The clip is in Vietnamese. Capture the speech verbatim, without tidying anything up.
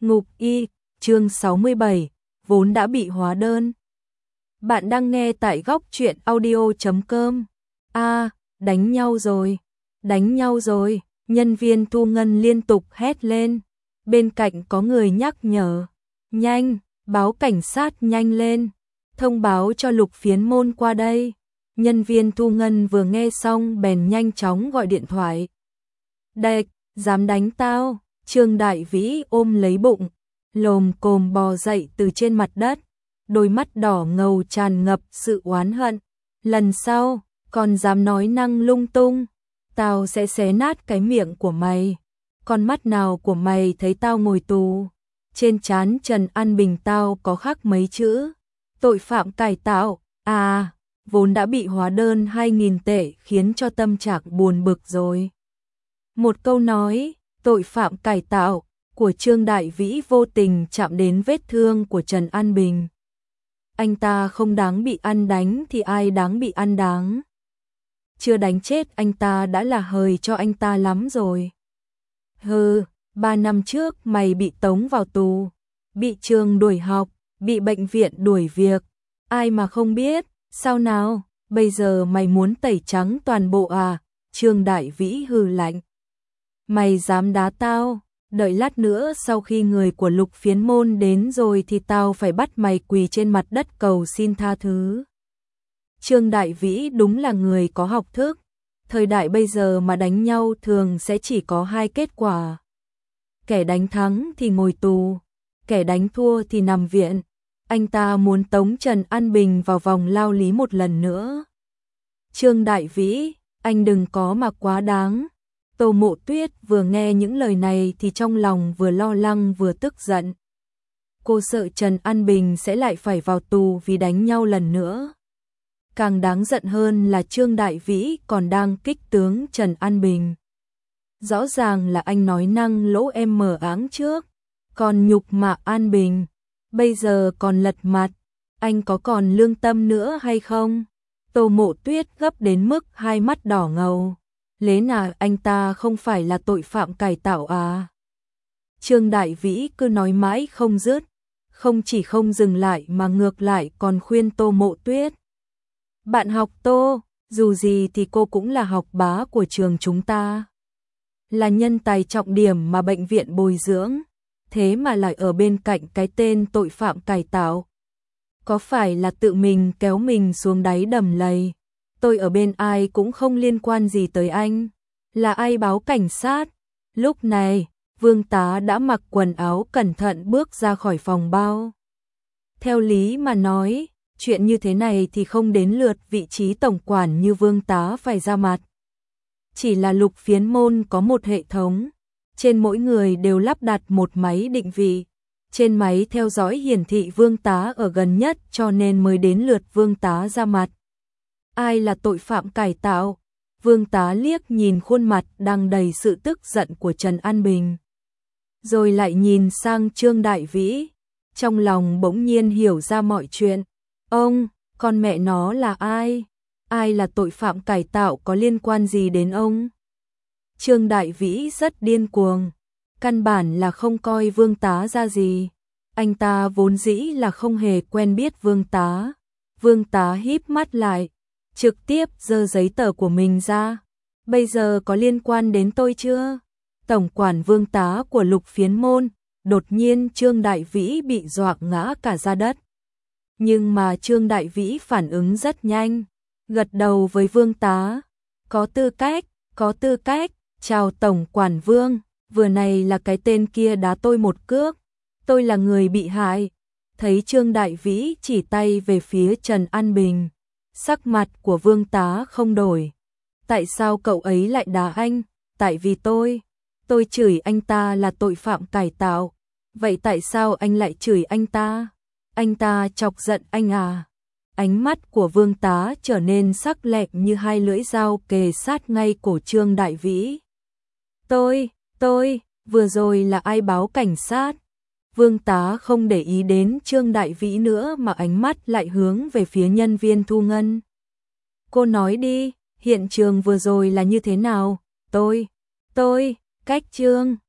Ngục y, chương sáu mươi bảy, vốn đã bị hóa đơn. Bạn đang nghe tại góc truyện audio chấm com. A, đánh nhau rồi, đánh nhau rồi, nhân viên thu ngân liên tục hét lên. Bên cạnh có người nhắc nhở, nhanh, báo cảnh sát nhanh lên, thông báo cho Lục Phiến Môn qua đây. Nhân viên thu ngân vừa nghe xong bèn nhanh chóng gọi điện thoại. Đệt, dám đánh tao? Trương Đại Vĩ ôm lấy bụng, lồm cồm bò dậy từ trên mặt đất, đôi mắt đỏ ngầu tràn ngập sự oán hận. Lần sau, còn dám nói năng lung tung, tao sẽ xé nát cái miệng của mày. Con mắt nào của mày thấy tao ngồi tù? Trên trán Trần An Bình tao có khắc mấy chữ tội phạm cải tạo. À, vốn đã bị hóa đơn hai nghìn tệ khiến cho tâm trạng buồn bực rồi. Một câu nói tội phạm cải tạo của Trương Đại Vĩ vô tình chạm đến vết thương của Trần An Bình. Anh ta không đáng bị ăn đánh thì ai đáng bị ăn đáng. Chưa đánh chết anh ta đã là hời cho anh ta lắm rồi. Hừ, ba năm trước mày bị tống vào tù, bị trường đuổi học, bị bệnh viện đuổi việc, ai mà không biết, sao nào, bây giờ mày muốn tẩy trắng toàn bộ à? Trương Đại Vĩ hừ lạnh. Mày dám đá tao, đợi lát nữa sau khi người của Lục Phiến Môn đến rồi thì tao phải bắt mày quỳ trên mặt đất cầu xin tha thứ. Trương Đại Vĩ đúng là người có học thức, thời đại bây giờ mà đánh nhau thường sẽ chỉ có hai kết quả. Kẻ đánh thắng thì ngồi tù, kẻ đánh thua thì nằm viện. Anh ta muốn tống Trần An Bình vào vòng lao lý một lần nữa. Trương Đại Vĩ, anh đừng có mà quá đáng. Tô Mộ Tuyết vừa nghe những lời này thì trong lòng vừa lo lắng vừa tức giận. Cô sợ Trần An Bình sẽ lại phải vào tù vì đánh nhau lần nữa. Càng đáng giận hơn là Trương Đại Vĩ còn đang kích tướng Trần An Bình. Rõ ràng là anh nói năng lỗ em mở áng trước, còn nhục mạ An Bình, bây giờ còn lật mặt, anh có còn lương tâm nữa hay không? Tô Mộ Tuyết gấp đến mức hai mắt đỏ ngầu. Lẽ nào anh ta không phải là tội phạm cải tạo à? Trương Đại Vĩ cứ nói mãi không dứt, không chỉ không dừng lại mà ngược lại còn khuyên Tô Mộ Tuyết. Bạn học Tô, dù gì thì cô cũng là học bá của trường chúng ta. Là nhân tài trọng điểm mà bệnh viện bồi dưỡng, thế mà lại ở bên cạnh cái tên tội phạm cải tạo. Có phải là tự mình kéo mình xuống đáy đầm lầy? Tôi ở bên ai cũng không liên quan gì tới anh. Là ai báo cảnh sát? Lúc này, Vương tá đã mặc quần áo cẩn thận bước ra khỏi phòng bao. Theo lý mà nói, chuyện như thế này thì không đến lượt vị trí tổng quản như Vương tá phải ra mặt. Chỉ là Lục Phiến Môn có một hệ thống, trên mỗi người đều lắp đặt một máy định vị. Trên máy theo dõi hiển thị Vương tá ở gần nhất cho nên mới đến lượt Vương tá ra mặt. Ai là tội phạm cải tạo? Vương tá liếc nhìn khuôn mặt đang đầy sự tức giận của Trần An Bình. Rồi lại nhìn sang Trương Đại Vĩ. Trong lòng bỗng nhiên hiểu ra mọi chuyện. Ông, con mẹ nó là ai? Ai là tội phạm cải tạo có liên quan gì đến ông? Trương Đại Vĩ rất điên cuồng. Căn bản là không coi Vương tá ra gì. Anh ta vốn dĩ là không hề quen biết Vương tá. Vương tá híp mắt lại, trực tiếp giơ giấy tờ của mình ra. Bây giờ có liên quan đến tôi chưa? Tổng quản Vương tá của Lục Phiến Môn. Đột nhiên Trương Đại Vĩ bị dọa ngã cả ra đất. Nhưng mà Trương Đại Vĩ phản ứng rất nhanh, gật đầu với Vương tá. Có tư cách, có tư cách, chào Tổng quản Vương, vừa này là cái tên kia đá tôi một cước. Tôi là người bị hại. Thấy Trương Đại Vĩ chỉ tay về phía Trần An Bình, sắc mặt của Vương tá không đổi. Tại sao cậu ấy lại đá anh? Tại vì tôi, tôi chửi anh ta là tội phạm cải tạo. Vậy tại sao anh lại chửi anh ta? Anh ta chọc giận anh à? Ánh mắt của Vương tá trở nên sắc lẹm như hai lưỡi dao kề sát ngay cổ Trương Đại Vĩ. Tôi, tôi, vừa rồi là ai báo cảnh sát? Vương tá không để ý đến Trương Đại Vĩ nữa mà ánh mắt lại hướng về phía nhân viên thu ngân. Cô nói đi, hiện trường vừa rồi là như thế nào? Tôi, tôi, cách Trương